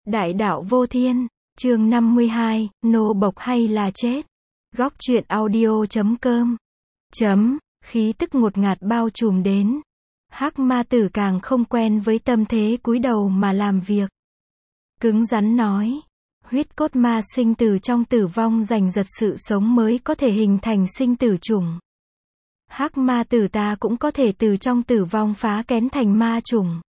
Đại đạo vô thiên, chương 52, nô bộc hay là chết. Góc truyện audio.com. Khí tức ngột ngạt bao trùm đến. Hắc ma tử càng không quen với tâm thế cúi đầu mà làm việc. Cứng rắn nói. Huyết cốt ma sinh từ trong tử vong giành giật sự sống mới có thể hình thành sinh tử chủng. Hắc ma tử ta cũng có thể từ trong tử vong phá kén thành ma chủng.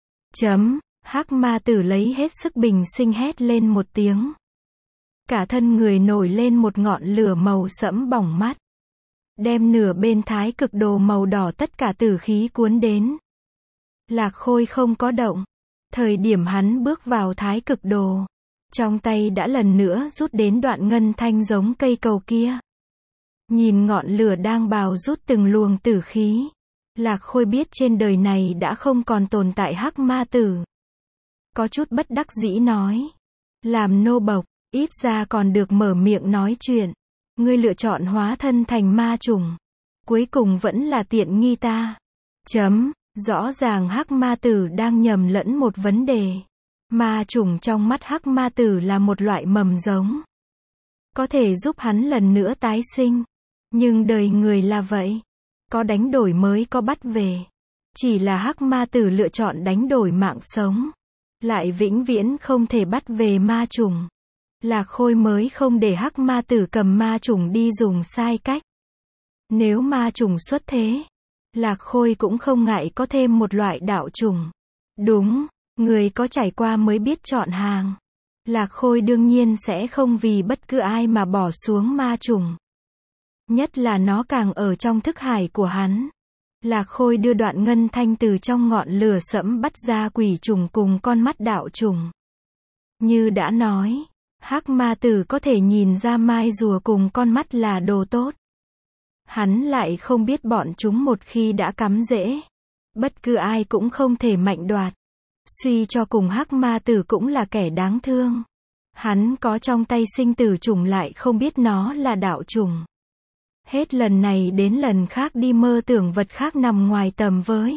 Hắc ma tử lấy hết sức bình sinh hét lên một tiếng. Cả thân người nổi lên một ngọn lửa màu sẫm bỏng mắt. Đem nửa bên thái cực đồ màu đỏ tất cả tử khí cuốn đến. Lạc Khôi không có động. Thời điểm hắn bước vào thái cực đồ, trong tay đã lần nữa rút đến đoạn ngân thanh giống cây cầu kia. Nhìn ngọn lửa đang bào rút từng luồng tử khí, Lạc Khôi biết trên đời này đã không còn tồn tại hắc ma tử. Có chút bất đắc dĩ nói. Làm nô bộc, ít ra còn được mở miệng nói chuyện. Ngươi lựa chọn hóa thân thành ma chủng. Cuối cùng vẫn là tiện nghi ta. Rõ ràng hắc ma tử đang nhầm lẫn một vấn đề. Ma chủng trong mắt hắc ma tử là một loại mầm giống. Có thể giúp hắn lần nữa tái sinh. Nhưng đời người là vậy. Có đánh đổi mới có bắt về. Chỉ là hắc ma tử lựa chọn đánh đổi mạng sống. Lại vĩnh viễn không thể bắt về ma chủng. Lạc Khôi mới không để hắc ma tử cầm ma chủng đi dùng sai cách. Nếu ma chủng xuất thế, Lạc Khôi cũng không ngại có thêm một loại đạo chủng. Đúng, người có trải qua mới biết chọn hàng. Lạc Khôi đương nhiên sẽ không vì bất cứ ai mà bỏ xuống ma chủng. Nhất là nó càng ở trong thức hải của hắn. Lạc Khôi đưa đoạn ngân thanh từ trong ngọn lửa sẫm bắt ra quỷ trùng cùng con mắt đạo trùng. Như đã nói, hắc ma tử có thể nhìn ra mai rùa cùng con mắt là đồ tốt. Hắn lại không biết bọn chúng một khi đã cắm rễ, bất cứ ai cũng không thể mạnh đoạt. Suy cho cùng hắc ma tử cũng là kẻ đáng thương. Hắn có trong tay sinh tử trùng lại không biết nó là đạo trùng. Hết lần này đến lần khác đi mơ tưởng vật khác nằm ngoài tầm với.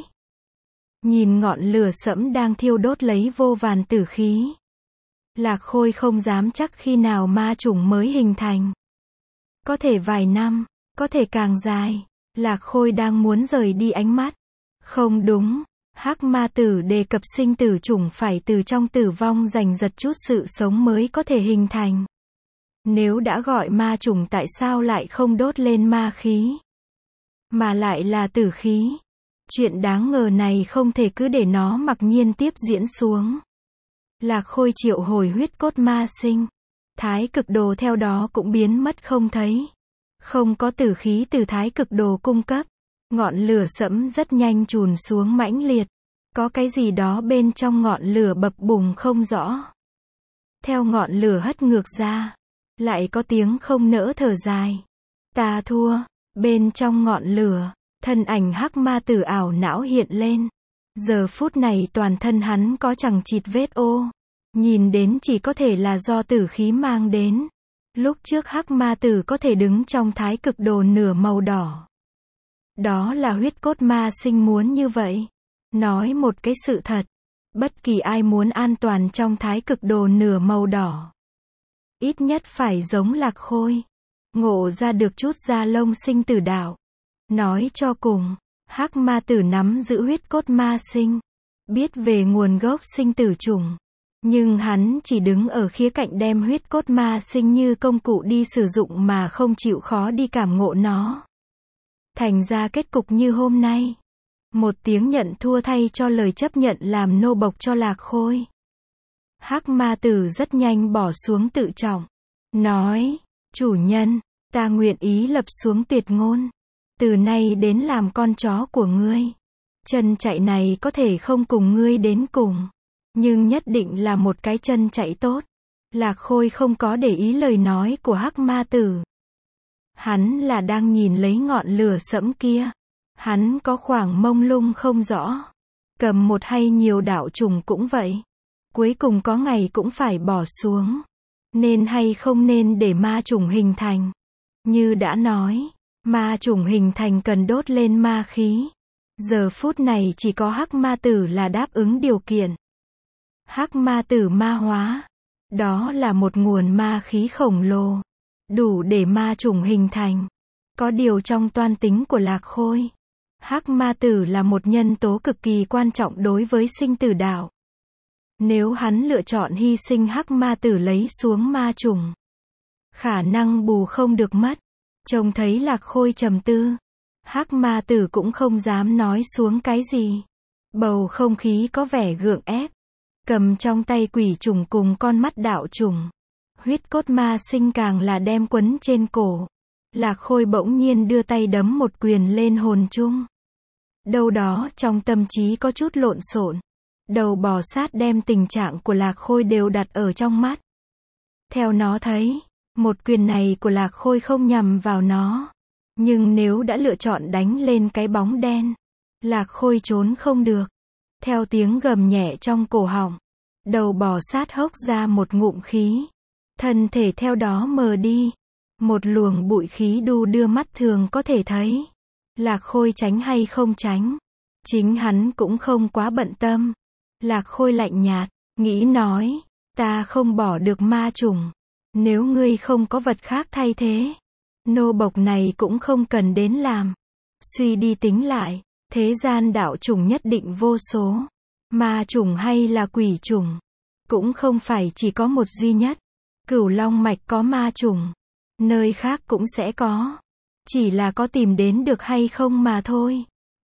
Nhìn ngọn lửa sẫm đang thiêu đốt lấy vô vàn tử khí. Lạc Khôi không dám chắc khi nào ma chủng mới hình thành. Có thể vài năm, có thể càng dài. Lạc Khôi đang muốn rời đi ánh mắt. Không đúng, hắc ma tử đề cập sinh tử chủng phải từ trong tử vong giành giật chút sự sống mới có thể hình thành. Nếu đã gọi ma chủng tại sao lại không đốt lên ma khí? Mà lại là tử khí. Chuyện đáng ngờ này không thể cứ để nó mặc nhiên tiếp diễn xuống. Lạc Khôi triệu hồi huyết cốt ma sinh. Thái cực đồ theo đó cũng biến mất không thấy. Không có tử khí từ thái cực đồ cung cấp. Ngọn lửa sẫm rất nhanh trùn xuống mãnh liệt. Có cái gì đó bên trong ngọn lửa bập bùng không rõ. Theo ngọn lửa hất ngược ra, lại có tiếng không nỡ thở dài. Ta thua. Bên trong ngọn lửa, thân ảnh hắc ma tử ảo não hiện lên. Giờ phút này toàn thân hắn có chằng chịt vết ô. Nhìn đến chỉ có thể là do tử khí mang đến. Lúc trước hắc ma tử có thể đứng trong thái cực đồ nửa màu đỏ. Đó là huyết cốt ma sinh muốn như vậy. Nói một cái sự thật. Bất kỳ ai muốn an toàn trong thái cực đồ nửa màu đỏ, ít nhất phải giống Lạc Khôi. Ngộ ra được chút da lông sinh tử đạo. Nói cho cùng, hắc ma tử nắm giữ huyết cốt ma sinh. Biết về nguồn gốc sinh tử chủng. Nhưng hắn chỉ đứng ở khía cạnh đem huyết cốt ma sinh như công cụ đi sử dụng mà không chịu khó đi cảm ngộ nó. Thành ra kết cục như hôm nay. Một tiếng nhận thua thay cho lời chấp nhận làm nô bộc cho Lạc Khôi. Hắc ma tử rất nhanh bỏ xuống tự trọng. Nói, chủ nhân, ta nguyện ý lập xuống tuyệt ngôn. Từ nay đến làm con chó của ngươi. Chân chạy này có thể không cùng ngươi đến cùng. Nhưng nhất định là một cái chân chạy tốt. Lạc Khôi không có để ý lời nói của hắc ma tử. Hắn là đang nhìn lấy ngọn lửa sẫm kia. Hắn có khoảng mông lung không rõ. Cầm một hay nhiều đạo trùng cũng vậy. Cuối cùng có ngày cũng phải bỏ xuống. Nên hay không nên để ma chủng hình thành. Như đã nói, ma chủng hình thành cần đốt lên ma khí. Giờ phút này chỉ có hắc ma tử là đáp ứng điều kiện. Hắc ma tử ma hóa. Đó là một nguồn ma khí khổng lồ, đủ để ma chủng hình thành. Có điều trong toan tính của Lạc Khôi, Hắc ma tử là một nhân tố cực kỳ quan trọng đối với sinh tử đạo. Nếu hắn lựa chọn hy sinh Hắc ma tử lấy xuống ma chủng, khả năng bù không được mất. Trông thấy Lạc Khôi trầm tư, Hắc ma tử cũng không dám nói xuống cái gì. Bầu không khí có vẻ gượng ép. Cầm trong tay quỷ trùng cùng con mắt đạo trùng. Huyết cốt ma sinh càng là đem quấn trên cổ. Lạc Khôi bỗng nhiên đưa tay đấm một quyền lên hồn chung. Đâu đó trong tâm trí có chút lộn xộn. Đầu bò sát đem tình trạng của Lạc Khôi đều đặt ở trong mắt. Theo nó thấy, một quyền này của Lạc Khôi không nhằm vào nó. Nhưng nếu đã lựa chọn đánh lên cái bóng đen, Lạc Khôi trốn không được. Theo tiếng gầm nhẹ trong cổ họng, đầu bò sát hốc ra một ngụm khí. Thân thể theo đó mờ đi. Một luồng bụi khí đu đưa mắt thường có thể thấy. Lạc Khôi tránh hay không tránh, chính hắn cũng không quá bận tâm. Lạc Khôi lạnh nhạt, nghĩ nói, ta không bỏ được ma chủng. Nếu ngươi không có vật khác thay thế, nô bộc này cũng không cần đến làm. Suy đi tính lại, thế gian đạo chủng nhất định vô số. Ma chủng hay là quỷ chủng, cũng không phải chỉ có một duy nhất. Cửu Long mạch có ma chủng, nơi khác cũng sẽ có. Chỉ là có tìm đến được hay không mà thôi.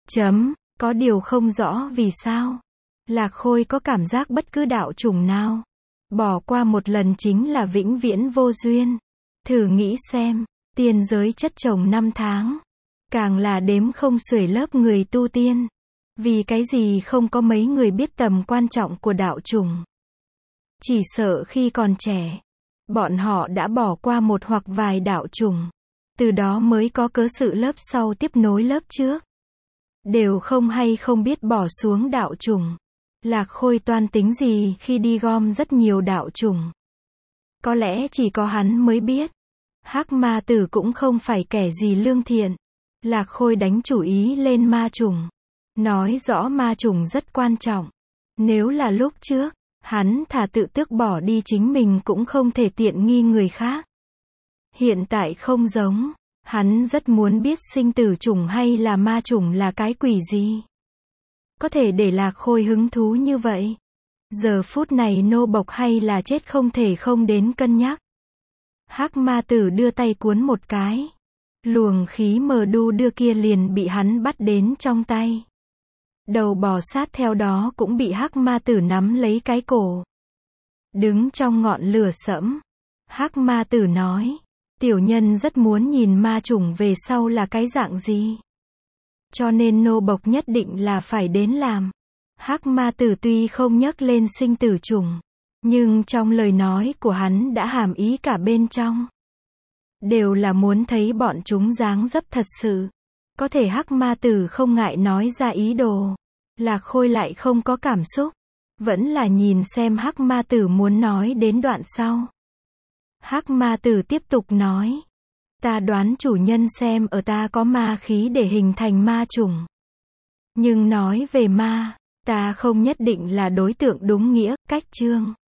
Có điều không rõ vì sao. Lạc Khôi có cảm giác bất cứ đạo chủng nào bỏ qua một lần chính là vĩnh viễn vô duyên. Thử nghĩ xem, tiên giới chất chồng 5 tháng, càng là đếm không xuể lớp người tu tiên. Vì cái gì không có mấy người biết tầm quan trọng của đạo chủng. Chỉ sợ khi còn trẻ, bọn họ đã bỏ qua một hoặc vài đạo chủng. Từ đó mới có cớ sự lớp sau tiếp nối lớp trước. Đều không hay không biết bỏ xuống đạo chủng. Lạc Khôi toan tính gì khi đi gom rất nhiều đạo chủng. Có lẽ chỉ có hắn mới biết. Hắc ma tử cũng không phải kẻ gì lương thiện. Lạc Khôi đánh chủ ý lên ma chủng. Nói rõ ma chủng rất quan trọng. Nếu là lúc trước, hắn thà tự tước bỏ đi chính mình cũng không thể tiện nghi người khác. Hiện tại không giống. Hắn rất muốn biết sinh tử chủng hay là ma chủng là cái quỷ gì. Có thể để Lạc Khôi hứng thú như vậy. Giờ phút này nô bộc hay là chết không thể không đến cân nhắc. Hắc ma tử đưa tay cuốn một cái. Luồng khí mờ đu đưa kia liền bị hắn bắt đến trong tay. Đầu bò sát theo đó cũng bị Hắc ma tử nắm lấy cái cổ. Đứng trong ngọn lửa sẫm, Hắc ma tử nói, tiểu nhân rất muốn nhìn ma chủng về sau là cái dạng gì. Cho nên nô bộc nhất định là phải đến làm. Hắc ma tử tuy không nhắc lên sinh tử chủng, nhưng trong lời nói của hắn đã hàm ý cả bên trong. Đều là muốn thấy bọn chúng dáng dấp thật sự. Có thể Hắc ma tử không ngại nói ra ý đồ. Lạc Khôi lại không có cảm xúc. Vẫn là nhìn xem Hắc ma tử muốn nói đến đoạn sau. Hắc ma tử tiếp tục nói. Ta đoán chủ nhân xem ở ta có ma khí để hình thành ma chủng. Nhưng nói về ma, ta không nhất định là đối tượng đúng nghĩa, cách chương.